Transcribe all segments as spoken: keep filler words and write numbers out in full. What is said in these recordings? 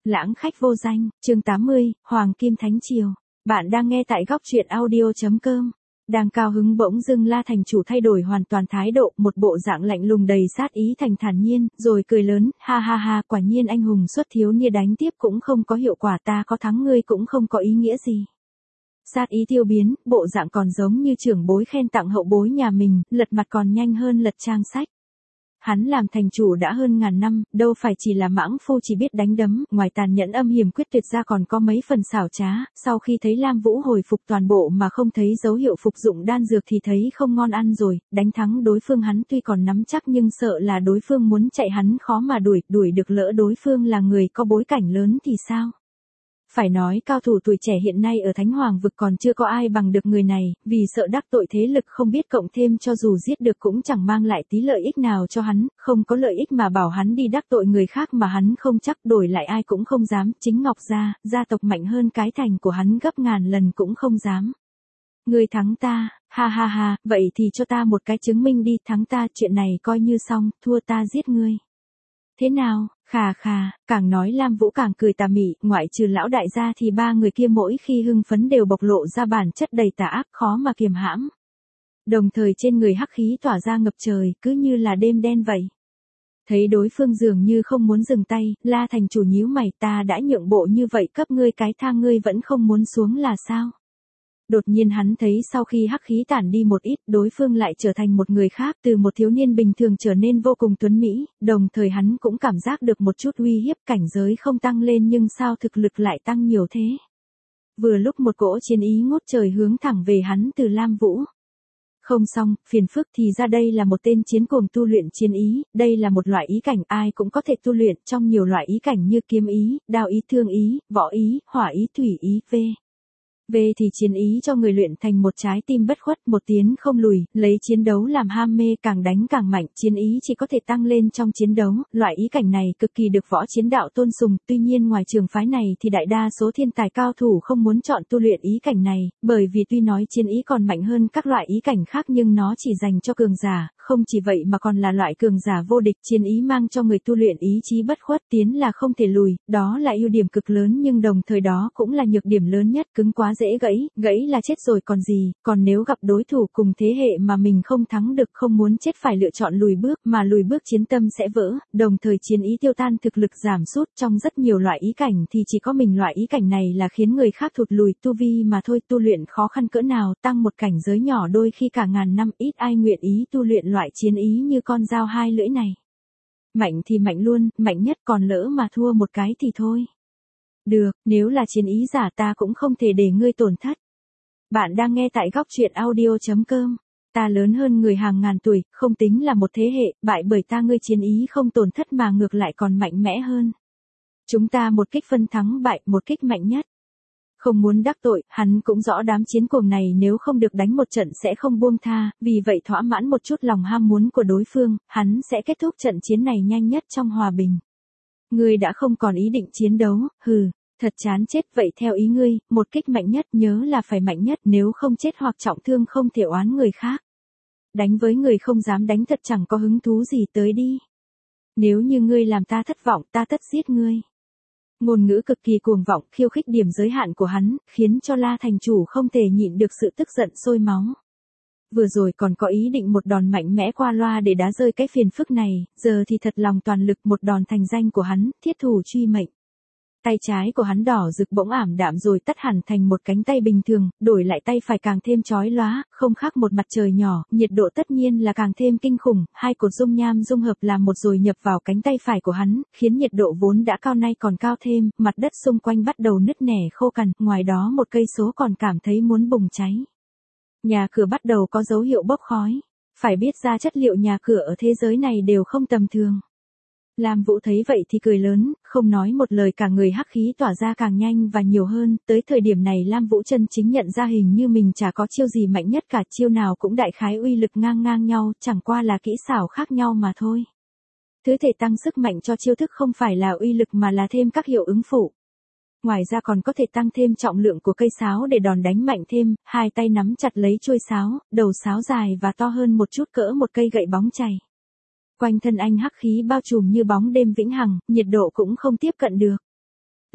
Lãng khách vô danh, chương tám mươi, Hoàng Kim Thánh Triều. Bạn đang nghe tại góc truyện audio.com. Đang cao hứng bỗng dưng La thành chủ thay đổi hoàn toàn thái độ, một bộ dạng lạnh lùng đầy sát ý thành thản nhiên, rồi cười lớn, ha ha ha, quả nhiên anh hùng xuất thiếu niên đánh tiếp cũng không có hiệu quả, ta có thắng ngươi cũng không có ý nghĩa gì. Sát ý tiêu biến, bộ dạng còn giống như trưởng bối khen tặng hậu bối nhà mình, lật mặt còn nhanh hơn lật trang sách. Hắn làm thành chủ đã hơn ngàn năm, đâu phải chỉ là mãng phu chỉ biết đánh đấm, ngoài tàn nhẫn âm hiểm quyết tuyệt ra còn có mấy phần xảo trá, sau khi thấy Lam Vũ hồi phục toàn bộ mà không thấy dấu hiệu phục dụng đan dược thì thấy không ngon ăn rồi, đánh thắng đối phương hắn tuy còn nắm chắc nhưng sợ là đối phương muốn chạy hắn khó mà đuổi, đuổi được lỡ đối phương là người có bối cảnh lớn thì sao? Phải nói cao thủ tuổi trẻ hiện nay ở Thánh Hoàng vực còn chưa có ai bằng được người này, vì sợ đắc tội thế lực không biết cộng thêm cho dù giết được cũng chẳng mang lại tí lợi ích nào cho hắn, không có lợi ích mà bảo hắn đi đắc tội người khác mà hắn không chắc đổi lại ai cũng không dám, chính Ngọc gia, gia tộc mạnh hơn cái thành của hắn gấp ngàn lần cũng không dám. Ngươi thắng ta, ha ha ha, vậy thì cho ta một cái chứng minh đi, thắng ta chuyện này coi như xong, thua ta giết ngươi. Thế nào, khà khà, càng nói Lam Vũ càng cười tà mị, ngoại trừ lão đại gia thì ba người kia mỗi khi hưng phấn đều bộc lộ ra bản chất đầy tà ác khó mà kiềm hãm. Đồng thời trên người hắc khí tỏa ra ngập trời, cứ như là đêm đen vậy. Thấy đối phương dường như không muốn dừng tay, La thành chủ nhíu mày, ta đã nhượng bộ như vậy cấp ngươi cái thang ngươi vẫn không muốn xuống là sao? Đột nhiên hắn thấy sau khi hắc khí tản đi một ít, đối phương lại trở thành một người khác, từ một thiếu niên bình thường trở nên vô cùng tuấn mỹ, đồng thời hắn cũng cảm giác được một chút uy hiếp, cảnh giới không tăng lên nhưng sao thực lực lại tăng nhiều thế. Vừa lúc một cỗ chiến ý ngút trời hướng thẳng về hắn từ Lam Vũ. Không xong, phiền phức thì ra đây là một tên chiến cuồng tu luyện chiến ý, đây là một loại ý cảnh ai cũng có thể tu luyện trong nhiều loại ý cảnh như kiếm ý, đao ý, thương ý, võ ý, hỏa ý, thủy ý, v. Về thì chiến ý cho người luyện thành một trái tim bất khuất, một tiến không lùi, lấy chiến đấu làm ham mê, càng đánh càng mạnh, chiến ý chỉ có thể tăng lên trong chiến đấu, loại ý cảnh này cực kỳ được võ chiến đạo tôn sùng, tuy nhiên ngoài trường phái này thì đại đa số thiên tài cao thủ không muốn chọn tu luyện ý cảnh này, bởi vì tuy nói chiến ý còn mạnh hơn các loại ý cảnh khác nhưng nó chỉ dành cho cường giả, không chỉ vậy mà còn là loại cường giả vô địch, chiến ý mang cho người tu luyện ý chí bất khuất, tiến là không thể lùi, đó là ưu điểm cực lớn nhưng đồng thời đó cũng là nhược điểm lớn nhất, cứng quá dễ gãy, gãy là chết rồi còn gì, còn nếu gặp đối thủ cùng thế hệ mà mình không thắng được không muốn chết phải lựa chọn lùi bước, mà lùi bước chiến tâm sẽ vỡ, đồng thời chiến ý tiêu tan thực lực giảm sút trong rất nhiều loại ý cảnh thì chỉ có mình loại ý cảnh này là khiến người khác thụt lùi tu vi mà thôi, tu luyện khó khăn cỡ nào, tăng một cảnh giới nhỏ đôi khi cả ngàn năm ít ai nguyện ý tu luyện loại chiến ý như con dao hai lưỡi này. Mạnh thì mạnh luôn, mạnh nhất còn lỡ mà thua một cái thì thôi. Được, nếu là chiến ý giả ta cũng không thể để ngươi tổn thất. Bạn đang nghe tại góc truyện audio.com. Ta lớn hơn người hàng ngàn tuổi, không tính là một thế hệ, bại bởi ta ngươi chiến ý không tổn thất mà ngược lại còn mạnh mẽ hơn. Chúng ta một kích phân thắng bại, một kích mạnh nhất. Không muốn đắc tội, hắn cũng rõ đám chiến cuồng này nếu không được đánh một trận sẽ không buông tha, vì vậy thỏa mãn một chút lòng ham muốn của đối phương, hắn sẽ kết thúc trận chiến này nhanh nhất trong hòa bình. Ngươi đã không còn ý định chiến đấu, hừ, thật chán chết, vậy theo ý ngươi, một kích mạnh nhất nhớ là phải mạnh nhất, nếu không chết hoặc trọng thương không thể oán người khác. Đánh với người không dám đánh thật chẳng có hứng thú gì, tới đi. Nếu như ngươi làm ta thất vọng ta tất giết ngươi. Ngôn ngữ cực kỳ cuồng vọng, khiêu khích điểm giới hạn của hắn, khiến cho La thành chủ không thể nhịn được sự tức giận sôi máu. Vừa rồi còn có ý định một đòn mạnh mẽ qua loa để đá rơi cái phiền phức này, giờ thì thật lòng toàn lực một đòn thành danh của hắn, thiết thủ truy mệnh. Tay trái của hắn đỏ rực bỗng ảm đạm rồi tắt hẳn thành một cánh tay bình thường, đổi lại tay phải càng thêm chói lóa, không khác một mặt trời nhỏ, nhiệt độ tất nhiên là càng thêm kinh khủng, hai cột dung nham dung hợp làm một rồi nhập vào cánh tay phải của hắn, khiến nhiệt độ vốn đã cao nay còn cao thêm, mặt đất xung quanh bắt đầu nứt nẻ khô cằn, ngoài đó một cây số còn cảm thấy muốn bùng cháy. Nhà cửa bắt đầu có dấu hiệu bốc khói, phải biết ra chất liệu nhà cửa ở thế giới này đều không tầm thường. Lam Vũ thấy vậy thì cười lớn, không nói một lời cả người hắc khí tỏa ra càng nhanh và nhiều hơn, tới thời điểm này Lam Vũ chân chính nhận ra hình như mình chả có chiêu gì mạnh nhất cả, chiêu nào cũng đại khái uy lực ngang ngang nhau, chẳng qua là kỹ xảo khác nhau mà thôi. Thứ thể tăng sức mạnh cho chiêu thức không phải là uy lực mà là thêm các hiệu ứng phụ. Ngoài ra còn có thể tăng thêm trọng lượng của cây sáo để đòn đánh mạnh thêm, hai tay nắm chặt lấy chuôi sáo, đầu sáo dài và to hơn một chút cỡ một cây gậy bóng chày. Quanh thân anh hắc khí bao trùm như bóng đêm vĩnh hằng, nhiệt độ cũng không tiếp cận được.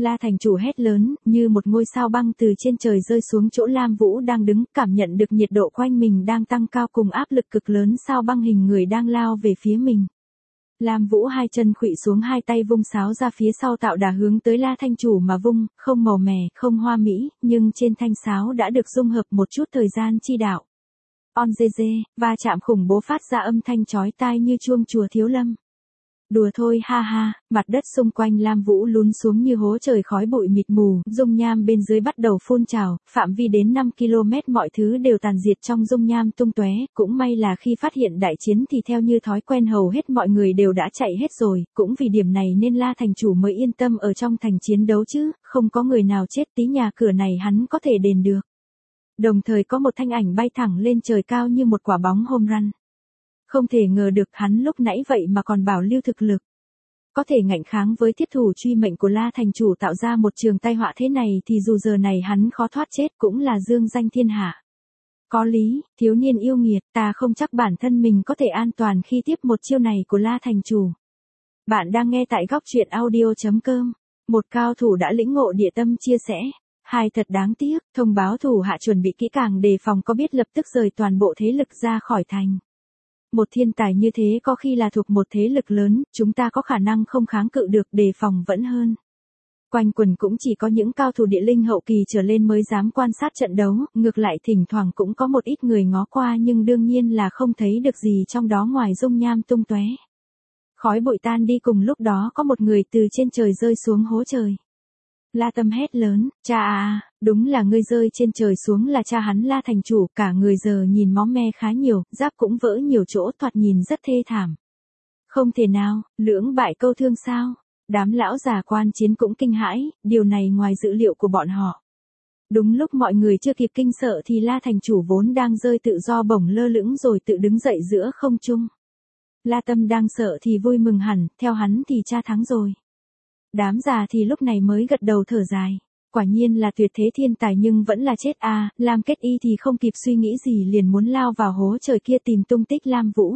La thành chủ hét lớn, như một ngôi sao băng từ trên trời rơi xuống chỗ Lam Vũ đang đứng, cảm nhận được nhiệt độ quanh mình đang tăng cao cùng áp lực cực lớn sao băng hình người đang lao về phía mình. Lam Vũ hai chân khuỵu xuống, hai tay vung sáo ra phía sau tạo đà hướng tới La Thanh Chủ mà vung, không màu mè, không hoa mỹ, nhưng trên thanh sáo đã được dung hợp một chút thời gian chi đạo. On dê dê, va chạm khủng bố phát ra âm thanh chói tai như chuông chùa Thiếu Lâm. Đùa thôi ha ha, mặt đất xung quanh Lam Vũ lún xuống như hố trời, khói bụi mịt mù, dung nham bên dưới bắt đầu phun trào, phạm vi đến năm ki lô mét mọi thứ đều tàn diệt trong dung nham tung tóe, cũng may là khi phát hiện đại chiến thì theo như thói quen hầu hết mọi người đều đã chạy hết rồi, cũng vì điểm này nên La thành chủ mới yên tâm ở trong thành chiến đấu chứ, không có người nào chết, tí nhà cửa này hắn có thể đền được. Đồng thời có một thanh ảnh bay thẳng lên trời cao như một quả bóng home run. Không thể ngờ được hắn lúc nãy vậy mà còn bảo lưu thực lực. Có thể ngạnh kháng với thiết thủ truy mệnh của La thành chủ tạo ra một trường tai họa thế này thì dù giờ này hắn khó thoát chết cũng là dương danh thiên hạ. Có lý, thiếu niên yêu nghiệt, ta không chắc bản thân mình có thể an toàn khi tiếp một chiêu này của La thành chủ. Bạn đang nghe tại góc truyện audio chấm com. Một cao thủ đã lĩnh ngộ địa tâm chia sẻ. Hai thật đáng tiếc, thông báo thủ hạ chuẩn bị kỹ càng đề phòng có biết lập tức rời toàn bộ thế lực ra khỏi thành. Một thiên tài như thế có khi là thuộc một thế lực lớn, chúng ta có khả năng không kháng cự được, đề phòng vẫn hơn. Quanh quần cũng chỉ có những cao thủ địa linh hậu kỳ trở lên mới dám quan sát trận đấu, ngược lại thỉnh thoảng cũng có một ít người ngó qua nhưng đương nhiên là không thấy được gì trong đó ngoài dung nham tung tóe. Khói bụi tan đi, cùng lúc đó có một người từ trên trời rơi xuống hố trời. La Tâm hét lớn, cha à, đúng là ngươi rơi trên trời xuống là cha hắn La thành chủ, cả người giờ nhìn máu me khá nhiều, giáp cũng vỡ nhiều chỗ, thoạt nhìn rất thê thảm. Không thể nào, lưỡng bại câu thương sao? Đám lão già quan chiến cũng kinh hãi, điều này ngoài dự liệu của bọn họ. Đúng lúc mọi người chưa kịp kinh sợ thì La thành chủ vốn đang rơi tự do bổng lơ lửng rồi tự đứng dậy giữa không trung. La Tâm đang sợ thì vui mừng hẳn, theo hắn thì cha thắng rồi. Đám già thì lúc này mới gật đầu thở dài. Quả nhiên là tuyệt thế thiên tài nhưng vẫn là chết à, Lam Kết Y thì không kịp suy nghĩ gì liền muốn lao vào hố trời kia tìm tung tích Lam Vũ.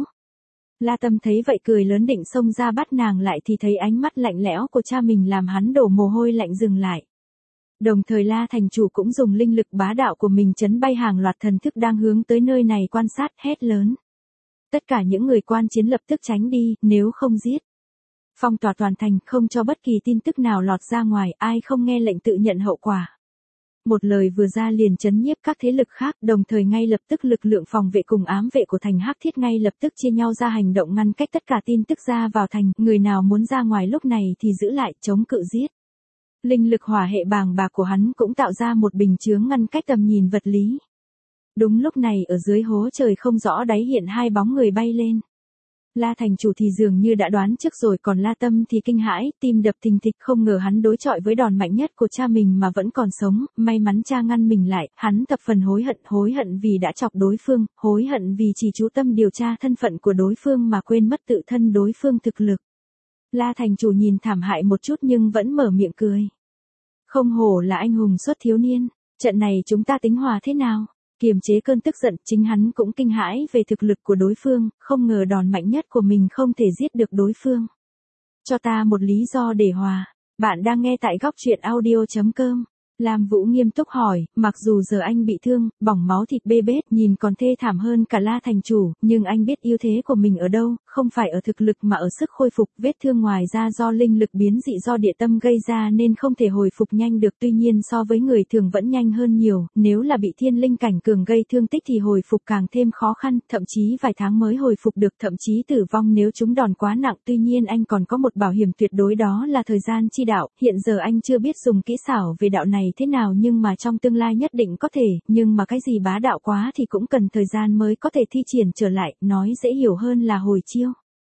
La Tâm thấy vậy cười lớn định xông ra bắt nàng lại thì thấy ánh mắt lạnh lẽo của cha mình làm hắn đổ mồ hôi lạnh dừng lại. Đồng thời La thành chủ cũng dùng linh lực bá đạo của mình chấn bay hàng loạt thần thức đang hướng tới nơi này quan sát, hét lớn. Tất cả những người quan chiến lập tức tránh đi, nếu không giết. Phong tỏa toàn thành, không cho bất kỳ tin tức nào lọt ra ngoài, ai không nghe lệnh tự nhận hậu quả. Một lời vừa ra liền chấn nhiếp các thế lực khác, đồng thời ngay lập tức lực lượng phòng vệ cùng ám vệ của thành Hắc Thiết ngay lập tức chia nhau ra hành động ngăn cách tất cả tin tức ra vào thành, người nào muốn ra ngoài lúc này thì giữ lại, chống cự giết. Linh lực hỏa hệ bàng bạc của hắn cũng tạo ra một bình chướng ngăn cách tầm nhìn vật lý. Đúng lúc này ở dưới hố trời không rõ đáy hiện hai bóng người bay lên. La thành chủ thì dường như đã đoán trước rồi, còn La Tâm thì kinh hãi, tim đập thình thịch, không ngờ hắn đối chọi với đòn mạnh nhất của cha mình mà vẫn còn sống, may mắn cha ngăn mình lại, hắn thập phần hối hận, hối hận vì đã chọc đối phương, hối hận vì chỉ chú tâm điều tra thân phận của đối phương mà quên mất tự thân đối phương thực lực. La thành chủ nhìn thảm hại một chút nhưng vẫn mở miệng cười. Không hổ là anh hùng xuất thiếu niên, trận này chúng ta tính hòa thế nào? Kiềm chế cơn tức giận, chính hắn cũng kinh hãi về thực lực của đối phương, không ngờ đòn mạnh nhất của mình không thể giết được đối phương. Cho ta một lý do để hòa. Bạn đang nghe tại góc truyện audio chấm com. Lam Vũ nghiêm túc hỏi, mặc dù giờ anh bị thương, bỏng máu thịt bê bết, nhìn còn thê thảm hơn cả La thành chủ, nhưng anh biết ưu thế của mình ở đâu, không phải ở thực lực mà ở sức khôi phục, vết thương ngoài ra do linh lực biến dị do địa tâm gây ra nên không thể hồi phục nhanh được, tuy nhiên so với người thường vẫn nhanh hơn nhiều, nếu là bị thiên linh cảnh cường gây thương tích thì hồi phục càng thêm khó khăn, thậm chí vài tháng mới hồi phục được, thậm chí tử vong nếu chúng đòn quá nặng, tuy nhiên anh còn có một bảo hiểm tuyệt đối đó là thời gian chi đạo, hiện giờ anh chưa biết dùng kỹ xảo về đạo này thế nào nhưng mà trong tương lai nhất định có thể, nhưng mà cái gì bá đạo quá thì cũng cần thời gian mới có thể thi triển trở lại, nói dễ hiểu hơn là hồi chiêu.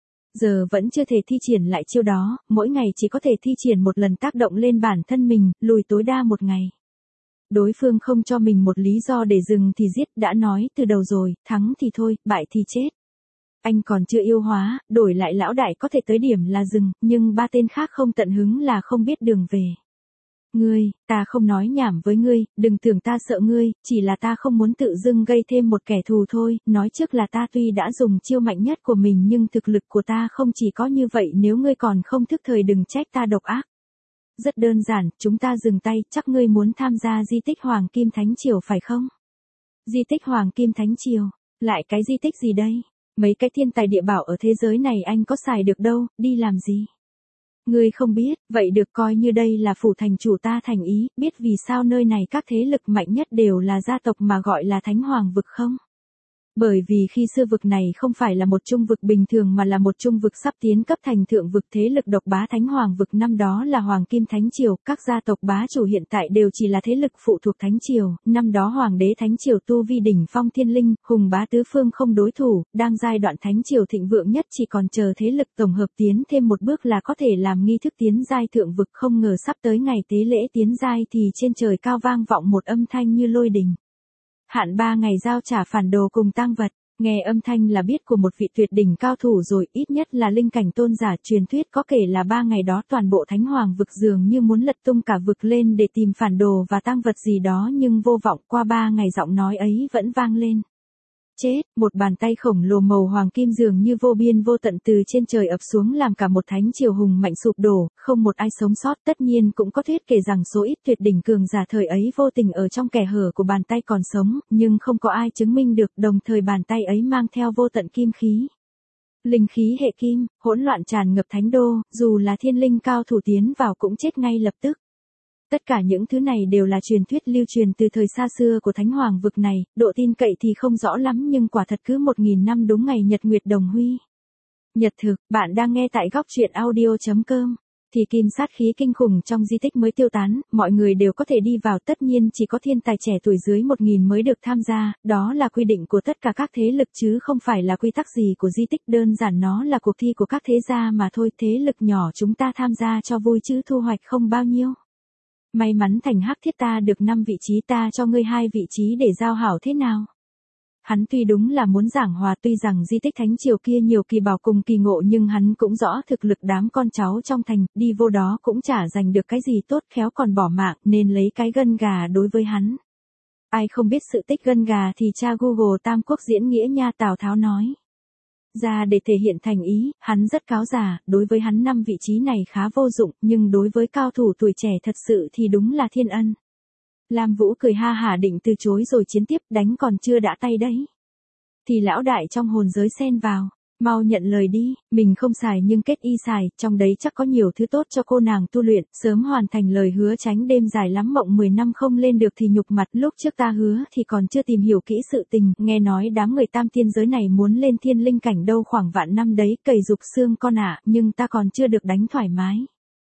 Giờ vẫn chưa thể thi triển lại chiêu đó, mỗi ngày chỉ có thể thi triển một lần tác động lên bản thân mình, lùi tối đa một ngày. Đối phương không cho mình một lý do để dừng thì giết, đã nói từ đầu rồi, thắng thì thôi, bại thì chết. Anh còn chưa yêu hóa, đổi lại lão đại có thể tới điểm là dừng, nhưng ba tên khác không tận hứng là không biết đường về. Ngươi, ta không nói nhảm với ngươi, đừng tưởng ta sợ ngươi, chỉ là ta không muốn tự dưng gây thêm một kẻ thù thôi, nói trước là ta tuy đã dùng chiêu mạnh nhất của mình nhưng thực lực của ta không chỉ có như vậy, nếu ngươi còn không thức thời đừng trách ta độc ác. Rất đơn giản, chúng ta dừng tay, chắc ngươi muốn tham gia di tích Hoàng Kim Thánh Triều phải không? Di tích Hoàng Kim Thánh Triều, lại cái di tích gì đây? Mấy cái thiên tài địa bảo ở thế giới này anh có xài được đâu, đi làm gì? Ngươi không biết, vậy được coi như đây là phủ thành chủ ta thành ý, biết vì sao nơi này các thế lực mạnh nhất đều là gia tộc mà gọi là Thánh Hoàng vực không? Bởi vì khi xưa vực này không phải là một trung vực bình thường mà là một trung vực sắp tiến cấp thành thượng vực, thế lực độc bá Thánh Hoàng vực năm đó là Hoàng Kim Thánh Triều, các gia tộc bá chủ hiện tại đều chỉ là thế lực phụ thuộc Thánh Triều, năm đó Hoàng đế Thánh Triều tu vi đỉnh phong thiên linh, hùng bá tứ phương không đối thủ, đang giai đoạn Thánh Triều thịnh vượng nhất, chỉ còn chờ thế lực tổng hợp tiến thêm một bước là có thể làm nghi thức tiến giai thượng vực. Không ngờ sắp tới ngày tế lễ tiến giai thì trên trời cao vang vọng một âm thanh như lôi đình. Hạn ba ngày giao trả phản đồ cùng tang vật, nghe âm thanh là biết của một vị tuyệt đỉnh cao thủ rồi, ít nhất là linh cảnh tôn giả. Truyền thuyết có kể là ba ngày đó toàn bộ Thánh Hoàng vực dường như muốn lật tung cả vực lên để tìm phản đồ và tang vật gì đó, nhưng vô vọng. Qua ba ngày giọng nói ấy vẫn vang lên. Chết, một bàn tay khổng lồ màu hoàng kim dường như vô biên vô tận từ trên trời ập xuống làm cả một thánh triều hùng mạnh sụp đổ, không một ai sống sót. Tất nhiên cũng có thuyết kể rằng số ít tuyệt đỉnh cường giả thời ấy vô tình ở trong kẻ hở của bàn tay còn sống, nhưng không có ai chứng minh được. Đồng thời bàn tay ấy mang theo vô tận kim khí. Linh khí hệ kim, hỗn loạn tràn ngập thánh đô, dù là thiên linh cao thủ tiến vào cũng chết ngay lập tức. Tất cả những thứ này đều là truyền thuyết lưu truyền từ thời xa xưa của Thánh Hoàng vực này, độ tin cậy thì không rõ lắm nhưng quả thật cứ một nghìn năm đúng ngày nhật nguyệt đồng huy. Nhật thực, bạn đang nghe tại góc truyện audio chấm com. Thì kim sát khí kinh khủng trong di tích mới tiêu tán, mọi người đều có thể đi vào, tất nhiên chỉ có thiên tài trẻ tuổi dưới một nghìn mới được tham gia, đó là quy định của tất cả các thế lực chứ không phải là quy tắc gì của di tích, đơn giản nó là cuộc thi của các thế gia mà thôi. Thế lực nhỏ chúng ta tham gia cho vui chứ thu hoạch không bao nhiêu. May mắn thành hắc thiết ta được năm vị trí, ta cho ngươi hai vị trí để giao hảo thế nào? Hắn tuy đúng là muốn giảng hòa, tuy rằng di tích Thánh Triều kia nhiều kỳ bảo cùng kỳ ngộ nhưng hắn cũng rõ thực lực đám con cháu trong thành, đi vô đó cũng chả giành được cái gì tốt, khéo còn bỏ mạng, nên lấy cái gân gà đối với hắn. Ai không biết sự tích gân gà thì tra Google Tam Quốc diễn nghĩa nha, Tào Tháo nói. Ra để thể hiện thành ý, hắn rất cáo già, đối với hắn năm vị trí này khá vô dụng, nhưng đối với cao thủ tuổi trẻ thật sự thì đúng là thiên ân. Lam Vũ cười ha hả định từ chối rồi chiến tiếp, đánh còn chưa đã tay đấy. Thì lão đại trong hồn giới xen vào, mau nhận lời đi, mình không xài nhưng kết y xài, trong đấy chắc có nhiều thứ tốt cho cô nàng tu luyện, sớm hoàn thành lời hứa, tránh đêm dài lắm mộng mười năm không lên được thì nhục mặt. Lúc trước ta hứa thì còn chưa tìm hiểu kỹ sự tình, nghe nói đám người tam tiên giới này muốn lên thiên linh cảnh đâu khoảng vạn năm đấy, cầy dục xương con ạ, à, nhưng ta còn chưa được đánh thoải mái.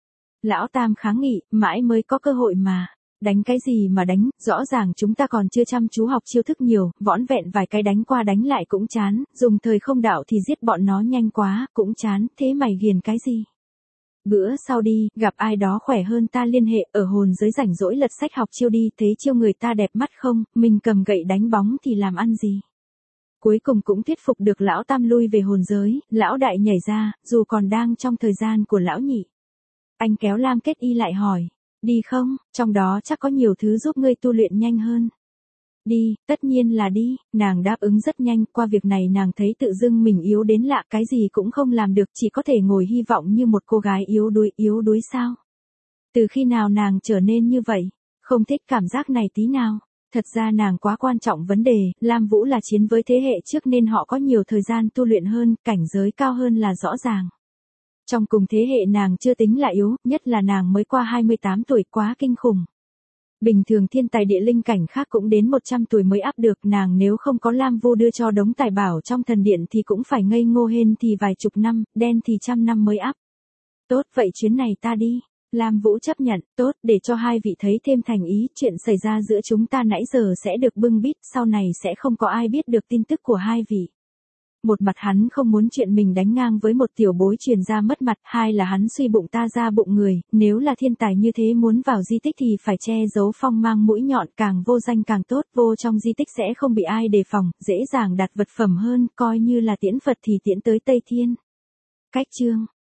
Lão Tam kháng nghị, mãi mới có cơ hội mà. Đánh cái gì mà đánh, rõ ràng chúng ta còn chưa chăm chú học chiêu thức nhiều, vỏn vẹn vài cái đánh qua đánh lại cũng chán, dùng thời không đạo thì giết bọn nó nhanh quá, cũng chán, thế mày ghiền cái gì? Bữa sau đi, gặp ai đó khỏe hơn ta liên hệ, ở hồn giới rảnh rỗi lật sách học chiêu đi, thấy chiêu người ta đẹp mắt không, mình cầm gậy đánh bóng thì làm ăn gì? Cuối cùng cũng thuyết phục được lão Tam lui về hồn giới, lão đại nhảy ra, dù còn đang trong thời gian của lão nhị. Anh kéo Lam Kết Y lại hỏi. Đi không, trong đó chắc có nhiều thứ giúp ngươi tu luyện nhanh hơn. Đi, tất nhiên là đi, nàng đáp ứng rất nhanh, qua việc này nàng thấy tự dưng mình yếu đến lạ, cái gì cũng không làm được, chỉ có thể ngồi hy vọng như một cô gái yếu đuối, yếu đuối sao? Từ khi nào nàng trở nên như vậy? Không thích cảm giác này tí nào. Thật ra nàng quá quan trọng vấn đề, Lam Vũ là chiến với thế hệ trước nên họ có nhiều thời gian tu luyện hơn, cảnh giới cao hơn là rõ ràng. Trong cùng thế hệ nàng chưa tính là yếu, nhất là nàng mới qua hai mươi tám tuổi, quá kinh khủng. Bình thường thiên tài địa linh cảnh khác cũng đến một trăm tuổi mới áp được, nàng nếu không có Lam Vô đưa cho đống tài bảo trong thần điện thì cũng phải ngây ngô hên thì vài chục năm, đen thì trăm năm mới áp. Tốt, vậy chuyến này ta đi. Lam Vũ chấp nhận, tốt, để cho hai vị thấy thêm thành ý, chuyện xảy ra giữa chúng ta nãy giờ sẽ được bưng bít, sau này sẽ không có ai biết được tin tức của hai vị. Một mặt hắn không muốn chuyện mình đánh ngang với một tiểu bối truyền ra mất mặt, hai là hắn suy bụng ta ra bụng người, nếu là thiên tài như thế muốn vào di tích thì phải che giấu phong mang mũi nhọn, càng vô danh càng tốt, vô trong di tích sẽ không bị ai đề phòng, dễ dàng đạt vật phẩm hơn, coi như là tiễn Phật thì tiễn tới Tây Thiên. Cách chương